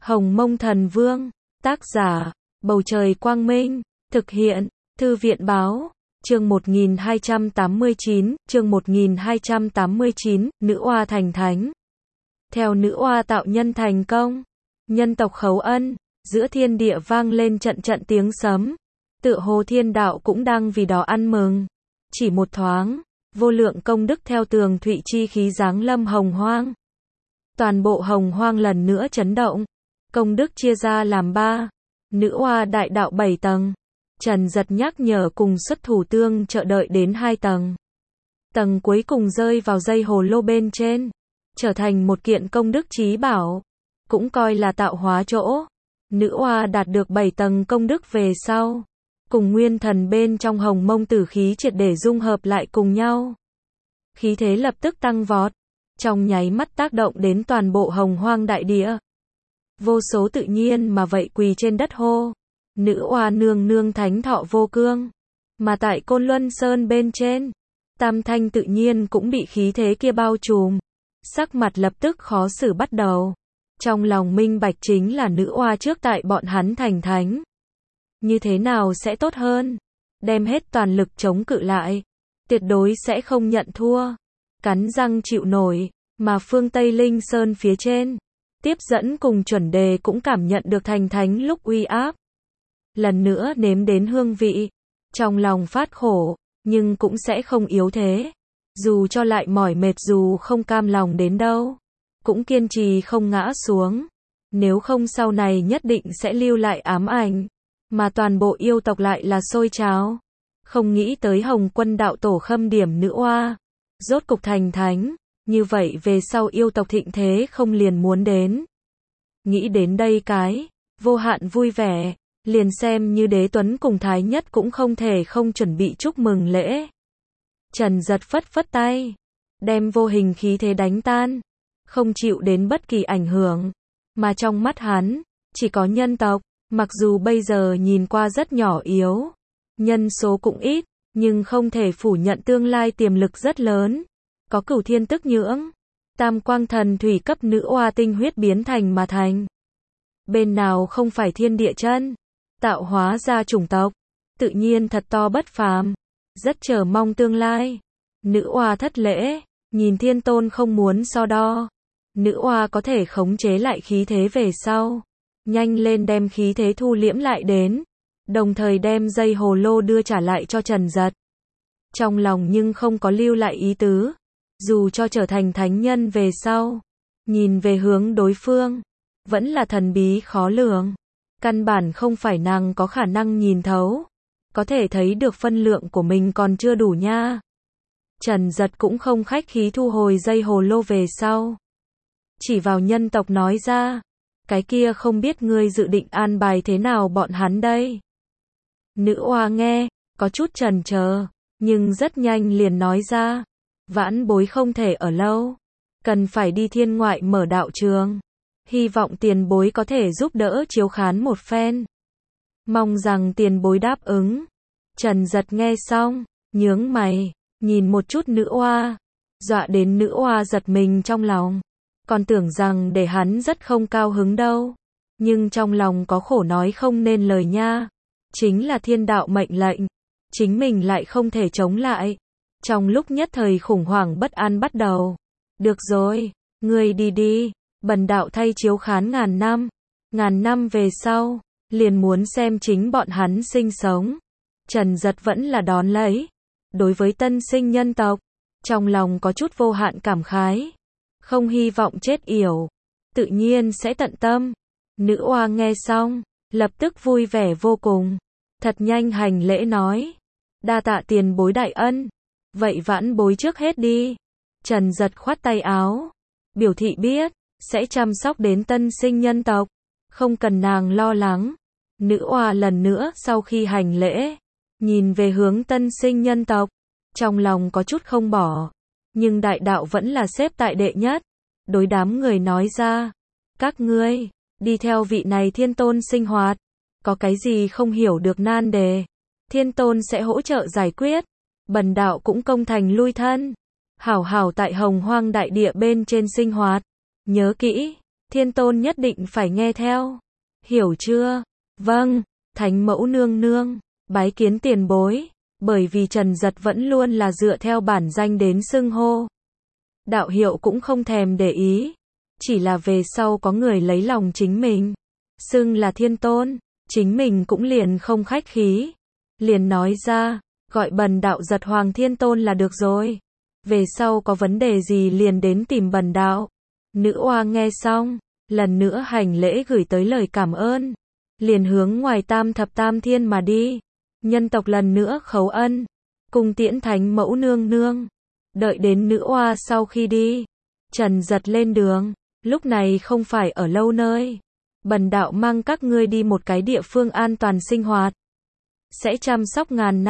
Hồng Mông Thần Vương, tác giả, Bầu Trời Quang Minh, thực hiện, Thư viện Báo, chương 1289, Nữ Oa thành thánh. Theo Nữ Oa tạo nhân thành công, nhân tộc khấu ân, giữa thiên địa vang lên trận trận tiếng sấm, tựa hồ thiên đạo cũng đang vì đó ăn mừng. Chỉ một thoáng, vô lượng công đức theo tường thụy chi khí giáng lâm Hồng Hoang. Toàn bộ Hồng Hoang lần nữa chấn động, công đức chia ra làm 3, Nữ Oa đại đạo 7 tầng. Trần Giật nhắc nhở cùng xuất thủ tương trợ đợi đến 2 tầng. Tầng cuối cùng rơi vào dây hồ lô bên trên, trở thành một kiện công đức chí bảo, cũng coi là tạo hóa chỗ. Nữ Oa đạt được 7 tầng công đức về sau, cùng nguyên thần bên trong Hồng Mông tử khí triệt để dung hợp lại cùng nhau. Khí thế lập tức tăng vọt, trong nháy mắt tác động đến toàn bộ Hồng Hoang đại địa. Vô số tự nhiên mà vậy quỳ trên đất hô: Nữ Oa nương nương thánh thọ vô cương. Mà tại Côn Luân Sơn bên trên, Tam Thanh tự nhiên cũng bị khí thế kia bao trùm, sắc mặt lập tức khó xử bắt đầu. Trong lòng minh bạch chính là Nữ Oa trước tại bọn hắn thành thánh, như thế nào sẽ tốt hơn, đem hết toàn lực chống cự lại, tuyệt đối sẽ không nhận thua, cắn răng chịu nổi. Mà phương Tây Linh Sơn phía trên, Tiếp Dẫn cùng Chuẩn Đề cũng cảm nhận được thành thánh lúc uy áp. Lần nữa nếm đến hương vị, trong lòng phát khổ, nhưng cũng sẽ không yếu thế. Dù cho lại mỏi mệt, dù không cam lòng đến đâu, cũng kiên trì không ngã xuống. Nếu không sau này nhất định sẽ lưu lại ám ảnh. Mà toàn bộ yêu tộc lại là sôi trào. Không nghĩ tới Hồng Quân đạo tổ khâm điểm Nữ Oa, rốt cục thành thánh. Như vậy về sau yêu tộc thịnh thế không liền muốn đến. Nghĩ đến đây cái, vô hạn vui vẻ. Liền xem như Đế Tuấn cùng Thái Nhất cũng không thể không chuẩn bị chúc mừng lễ. Trần Giật phất phất tay, đem vô hình khí thế đánh tan, không chịu đến bất kỳ ảnh hưởng. Mà trong mắt hắn, chỉ có nhân tộc, mặc dù bây giờ nhìn qua rất nhỏ yếu, nhân số cũng ít, nhưng không thể phủ nhận tương lai tiềm lực rất lớn. Có Cửu Thiên Tức Nhưỡng, Tam Quang Thần Thủy cấp Nữ Oa tinh huyết biến thành mà thành. Bên nào không phải thiên địa chân, tạo hóa ra chủng tộc, tự nhiên thật to bất phàm, rất chờ mong tương lai. Nữ Oa thất lễ, nhìn Thiên Tôn không muốn so đo. Nữ Oa có thể khống chế lại khí thế về sau, nhanh lên đem khí thế thu liễm lại đến, đồng thời đem dây hồ lô đưa trả lại cho Trần Giật. Trong lòng nhưng không có lưu lại ý tứ, dù cho trở thành thánh nhân về sau, nhìn về hướng đối phương, vẫn là thần bí khó lường. Căn bản không phải nàng có khả năng nhìn thấu, có thể thấy được phân lượng của mình còn chưa đủ nha. Trần Giật cũng không khách khí thu hồi dây hồ lô về sau, chỉ vào nhân tộc nói ra: cái kia không biết ngươi dự định an bài thế nào bọn hắn đây? Nữ Oa nghe, có chút chần chờ, nhưng rất nhanh liền nói ra: vãn bối không thể ở lâu, cần phải đi thiên ngoại mở đạo trường. Hy vọng tiền bối có thể giúp đỡ chiếu khán một phen. Mong rằng tiền bối đáp ứng. Trần Giật nghe xong, nhướng mày, nhìn một chút Nữ Oa, dọa đến Nữ Oa giật mình trong lòng. Còn tưởng rằng để hắn rất không cao hứng đâu. Nhưng trong lòng có khổ nói không nên lời nha. Chính là thiên đạo mệnh lệnh, chính mình lại không thể chống lại. Trong lúc nhất thời khủng hoảng bất an bắt đầu. Được rồi, ngươi đi đi. Bần đạo thay chiếu khán ngàn năm về sau, liền muốn xem chính bọn hắn sinh sống. Trần Giật vẫn là đón lấy. Đối với tân sinh nhân tộc, trong lòng có chút vô hạn cảm khái, không hy vọng chết yểu, tự nhiên sẽ tận tâm. Nữ Oa nghe xong, lập tức vui vẻ vô cùng, thật nhanh hành lễ nói: đa tạ tiền bối đại ân, vậy vãn bối trước hết đi. Trần Giật khoát tay áo, biểu thị biết sẽ chăm sóc đến tân sinh nhân tộc, không cần nàng lo lắng. Nữ Oa lần nữa sau khi hành lễ, nhìn về hướng tân sinh nhân tộc, trong lòng có chút không bỏ, nhưng đại đạo vẫn là xếp tại đệ nhất. Đối đám người nói ra: các ngươi, đi theo vị này Thiên Tôn sinh hoạt, có cái gì không hiểu được nan đề, Thiên Tôn sẽ hỗ trợ giải quyết. Bần đạo cũng công thành lui thân, hảo hảo tại Hồng Hoang đại địa bên trên sinh hoạt. Nhớ kỹ, Thiên tôn nhất định phải nghe theo. Hiểu chưa? Vâng, thánh mẫu nương nương, bái kiến tiền bối, bởi vì Trần Giật vẫn luôn là dựa theo bản danh đến xưng hô. Đạo hiệu cũng không thèm để ý, chỉ là về sau có người lấy lòng chính mình, xưng là thiên tôn, chính mình cũng liền không khách khí, liền nói ra, gọi bần đạo Giật Hoàng Thiên Tôn là được rồi. Về sau có vấn đề gì liền đến tìm bần đạo. Nữ oa nghe xong, lần nữa hành lễ gửi tới lời cảm ơn, liền hướng ngoài Tam Thập Tam Thiên mà đi. Nhân tộc lần nữa khấu ân, cung tiễn thánh mẫu nương nương. Đợi đến nữ oa sau khi đi, Trần Giật lên đường, lúc này không phải ở lâu nơi. Bần đạo mang các ngươi đi một cái địa phương an toàn sinh hoạt, sẽ chăm sóc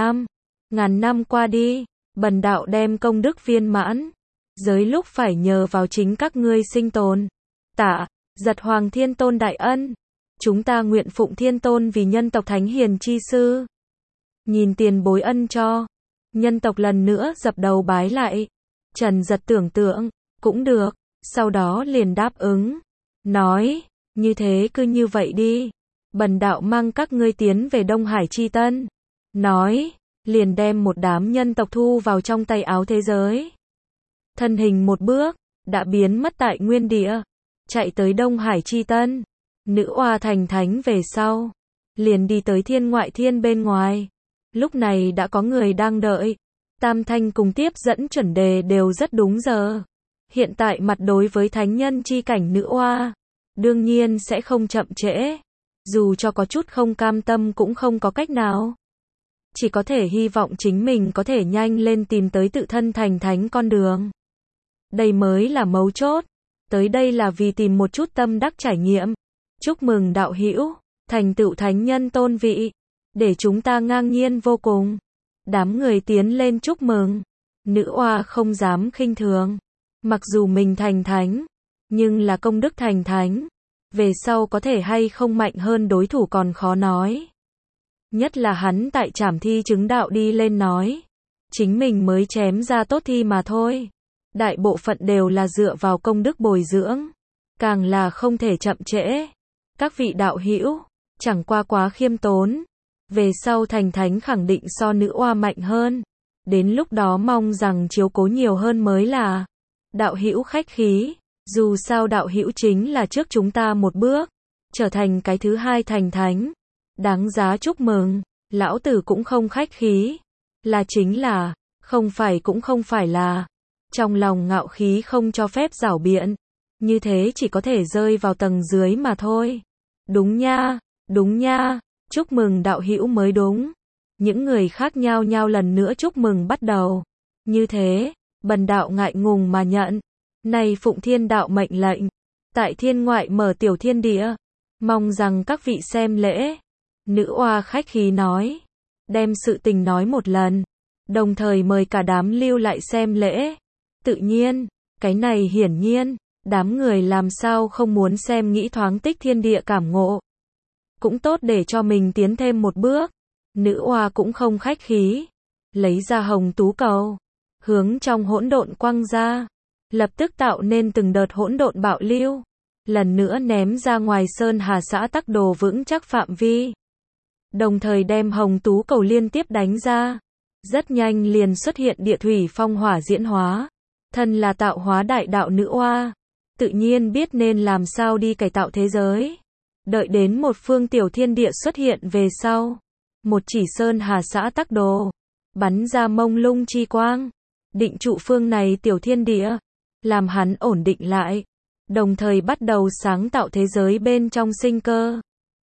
ngàn năm qua đi, bần đạo đem công đức viên mãn, giới lúc phải nhờ vào chính các ngươi sinh tồn. Tạ, Giật Hoàng Thiên Tôn đại ân, chúng ta nguyện phụng Thiên Tôn vì nhân tộc thánh hiền chi sư. Nhìn tiền bối ân cho, nhân tộc lần nữa dập đầu bái lại. Trần Giật tưởng tượng, cũng được, sau đó liền đáp ứng, nói, như thế cứ như vậy đi, bần đạo mang các ngươi tiến về Đông Hải Chi Tân. Nói, liền đem một đám nhân tộc thu vào trong tay áo thế giới. Thân hình một bước, đã biến mất tại nguyên địa, chạy tới Đông Hải Chi Tân. Nữ oa thành thánh về sau, liền đi tới thiên ngoại thiên bên ngoài. Lúc này đã có người đang đợi. Tam Thanh cùng tiếp dẫn chuẩn đề đều rất đúng giờ. Hiện tại mặt đối với thánh nhân chi cảnh nữ oa, đương nhiên sẽ không chậm trễ. Dù cho có chút không cam tâm cũng không có cách nào. Chỉ có thể hy vọng chính mình có thể nhanh lên tìm tới tự thân thành thánh con đường. Đây mới là mấu chốt. Tới đây là vì tìm một chút tâm đắc trải nghiệm. Chúc mừng đạo hữu, thành tựu thánh nhân tôn vị. Để chúng ta ngang nhiên vô cùng. Đám người tiến lên chúc mừng. Nữ oa không dám khinh thường. Mặc dù mình thành thánh, nhưng là công đức thành thánh. Về sau có thể hay không mạnh hơn đối thủ còn khó nói. Nhất là hắn tại trảm thi chứng đạo đi lên nói. Chính mình mới chém ra tốt thi mà thôi. Đại bộ phận đều là dựa vào công đức bồi dưỡng. Càng là không thể chậm trễ. Các vị đạo hữu, chẳng qua quá khiêm tốn. Về sau thành thánh khẳng định so nữ oa mạnh hơn. Đến lúc đó mong rằng chiếu cố nhiều hơn mới là. Đạo hữu khách khí. Dù sao đạo hữu chính là trước chúng ta một bước. Trở thành cái thứ hai thành thánh. Đáng giá chúc mừng. Lão tử cũng không khách khí. Là chính là. Không phải cũng không phải là. Trong lòng ngạo khí không cho phép giảo biện. Như thế chỉ có thể rơi vào tầng dưới mà thôi. Đúng nha, đúng nha. Chúc mừng đạo hữu mới đúng. Những người khác nhao nhao lần nữa chúc mừng bắt đầu. Như thế, bần đạo ngại ngùng mà nhận. Này phụng thiên đạo mệnh lệnh. Tại thiên ngoại mở tiểu thiên địa. Mong rằng các vị xem lễ. Nữ oa khách khí nói. Đem sự tình nói một lần. Đồng thời mời cả đám lưu lại xem lễ. Tự nhiên, cái này hiển nhiên. Đám người làm sao không muốn xem nghĩ thoáng tích thiên địa cảm ngộ. Cũng tốt để cho mình tiến thêm một bước. Nữ oa cũng không khách khí. Lấy ra hồng tú cầu. Hướng trong hỗn độn quăng ra. Lập tức tạo nên từng đợt hỗn độn bạo lưu. Lần nữa ném ra ngoài Sơn Hà xã Tắc Đồ vững chắc phạm vi. Đồng thời đem hồng tú cầu liên tiếp đánh ra. Rất nhanh liền xuất hiện địa thủy phong hỏa diễn hóa. Thân là tạo hóa đại đạo nữ oa. Tự nhiên biết nên làm sao đi cải tạo thế giới. Đợi đến một phương tiểu thiên địa xuất hiện về sau. Một chỉ Sơn Hà xã Tắc Đồ. Bắn ra mông lung chi quang. Định trụ phương này tiểu thiên địa. Làm hắn ổn định lại. Đồng thời bắt đầu sáng tạo thế giới bên trong sinh cơ.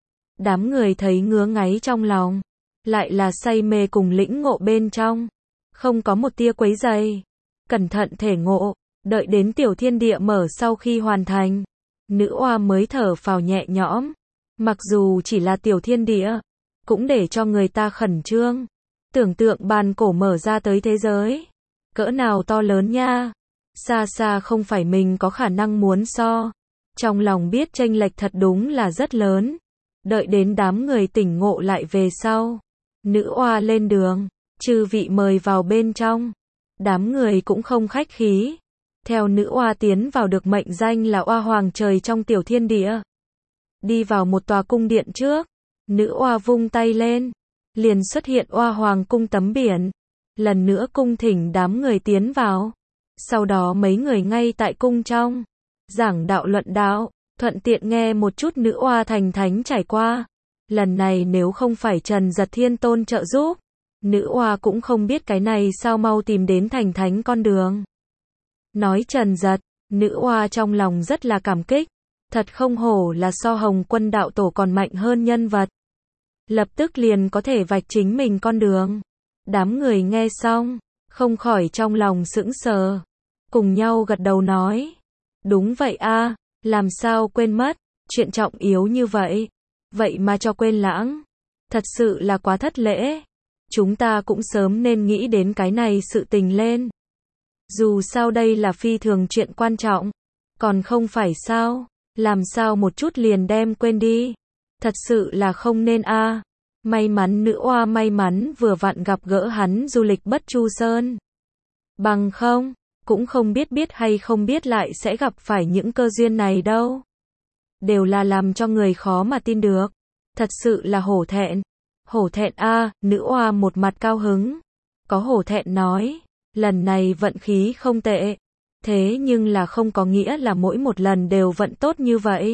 Đám người thấy ngứa ngáy trong lòng. Lại là say mê cùng lĩnh ngộ bên trong. Không có một tia quấy rầy. Cẩn thận thể ngộ. Đợi đến tiểu thiên địa mở sau khi hoàn thành. Nữ oa mới thở phào nhẹ nhõm. Mặc dù chỉ là tiểu thiên địa. Cũng để cho người ta khẩn trương. Tưởng tượng bàn cổ mở ra tới thế giới. Cỡ nào to lớn nha. Xa xa không phải mình có khả năng muốn so. Trong lòng biết chênh lệch thật đúng là rất lớn. Đợi đến đám người tỉnh ngộ lại về sau. Nữ oa lên đường. Chư vị mời vào bên trong. Đám người cũng không khách khí. Theo nữ oa tiến vào được mệnh danh là oa hoàng trời trong tiểu thiên địa. Đi vào một tòa cung điện trước, nữ oa vung tay lên, liền xuất hiện oa hoàng cung tấm biển. Lần nữa cung thỉnh đám người tiến vào. Sau đó mấy người ngay tại cung trong giảng đạo luận đạo, thuận tiện nghe một chút nữ oa thành thánh trải qua. Lần này nếu không phải Trần Giật Thiên Tôn trợ giúp, nữ oa cũng không biết cái này sao mau tìm đến thành thánh con đường. Nói Trần Giật, nữ oa trong lòng rất là cảm kích, thật không hổ là so Hồng Quân đạo tổ còn mạnh hơn nhân vật. Lập tức liền có thể vạch chính mình con đường. Đám người nghe xong, không khỏi trong lòng sững sờ, cùng nhau gật đầu nói, đúng vậy a, làm sao quên mất, chuyện trọng yếu như vậy, vậy mà cho quên lãng, thật sự là quá thất lễ, chúng ta cũng sớm nên nghĩ đến cái này sự tình lên. Dù sao đây là phi thường chuyện quan trọng, còn không phải sao, làm sao một chút liền đem quên đi, thật sự là không nên a. May mắn nữ oa may mắn vừa vặn gặp gỡ hắn du lịch Bất Chu Sơn. Bằng không, cũng không biết hay không biết lại sẽ gặp phải những cơ duyên này đâu. Đều là làm cho người khó mà tin được. Thật sự là hổ thẹn. Hổ thẹn a, nữ oa một mặt cao hứng. Có hổ thẹn nói, lần này vận khí không tệ. Thế nhưng là không có nghĩa là mỗi một lần đều vận tốt như vậy.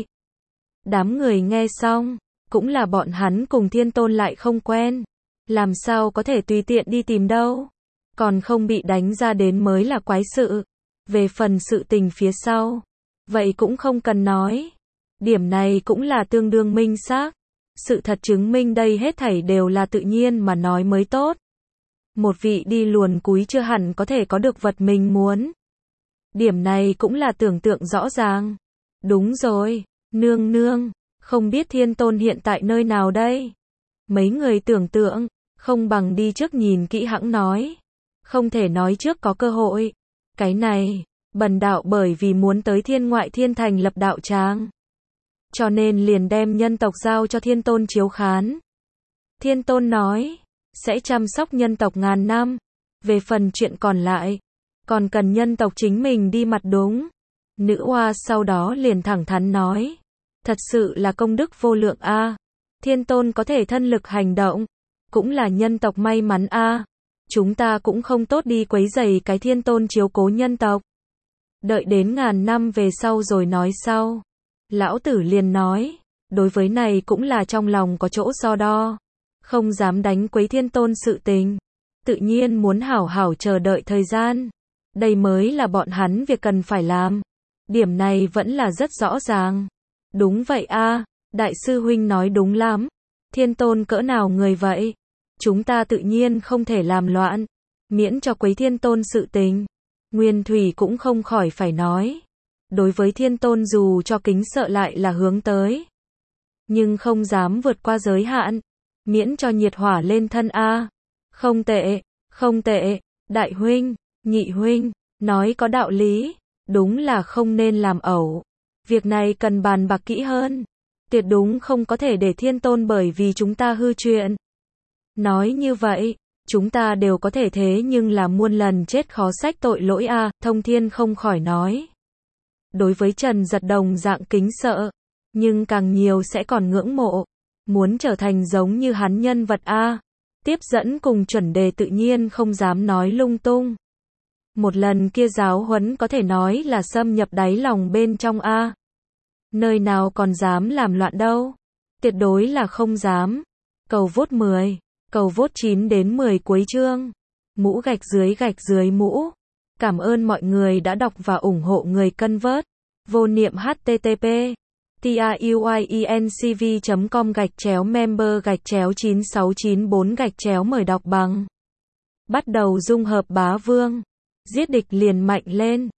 Đám người nghe xong, cũng là bọn hắn cùng Thiên Tôn lại không quen, làm sao có thể tùy tiện đi tìm đâu, còn không bị đánh ra đến mới là quái sự. Về phần sự tình phía sau, vậy cũng không cần nói, điểm này cũng là tương đương minh xác, sự thật chứng minh đây hết thảy đều là tự nhiên mà nói mới tốt. Một vị đi luồn cúi chưa hẳn có thể có được vật mình muốn. Điểm này cũng là tưởng tượng rõ ràng. Đúng rồi, nương nương, không biết Thiên Tôn hiện tại nơi nào đây? Mấy người tưởng tượng, không bằng đi trước nhìn kỹ hãng nói. Không thể nói trước có cơ hội. Cái này, bần đạo bởi vì muốn tới thiên ngoại thiên thành lập đạo tràng, cho nên liền đem nhân tộc giao cho Thiên Tôn chiếu khán. Thiên Tôn nói, sẽ chăm sóc nhân tộc ngàn năm. Về phần chuyện còn lại, còn cần nhân tộc chính mình đi mặt đúng. Nữ oa sau đó liền thẳng thắn nói, thật sự là công đức vô lượng a. Thiên Tôn có thể thân lực hành động, cũng là nhân tộc may mắn a. Chúng ta cũng không tốt đi quấy rầy cái Thiên Tôn chiếu cố nhân tộc. Đợi đến ngàn năm về sau rồi nói sau. Lão tử liền nói, đối với này cũng là trong lòng có chỗ so đo, không dám đánh quấy Thiên Tôn sự tình, tự nhiên muốn hảo hảo chờ đợi thời gian. Đây mới là bọn hắn việc cần phải làm. Điểm này vẫn là rất rõ ràng. Đúng vậy a, đại sư huynh nói đúng lắm. Thiên Tôn cỡ nào người vậy? Chúng ta tự nhiên không thể làm loạn, miễn cho quấy Thiên Tôn sự tình. Nguyên Thủy cũng không khỏi phải nói. Đối với Thiên Tôn dù cho kính sợ lại là hướng tới, nhưng không dám vượt qua giới hạn, miễn cho nhiệt hỏa lên thân a. Không tệ, không tệ, đại huynh, nhị huynh, nói có đạo lý, đúng là không nên làm ẩu. Việc này cần bàn bạc kỹ hơn, tuyệt đúng không có thể để Thiên Tôn bởi vì chúng ta hư chuyện. Nói như vậy, chúng ta đều có thể thế nhưng là muôn lần chết khó xách tội lỗi a. Thông Thiên không khỏi nói. Đối với Trần Giật đồng dạng kính sợ, nhưng càng nhiều sẽ còn ngưỡng mộ, muốn trở thành giống như hắn nhân vật a. Tiếp dẫn cùng chuẩn đề tự nhiên không dám nói lung tung. Một lần kia giáo huấn có thể nói là xâm nhập đáy lòng bên trong a. Nơi nào còn dám làm loạn đâu. Tuyệt đối là không dám. Cầu vote 10, cầu vote 9 đến 10 cuối chương. Mũ gạch dưới mũ. Cảm ơn mọi người đã đọc và ủng hộ người cân vớt. Vô niệm http truyenc.com/member/9694 mời đọc bằng. Bắt đầu dung hợp bá vương. Giết địch liền mạnh lên.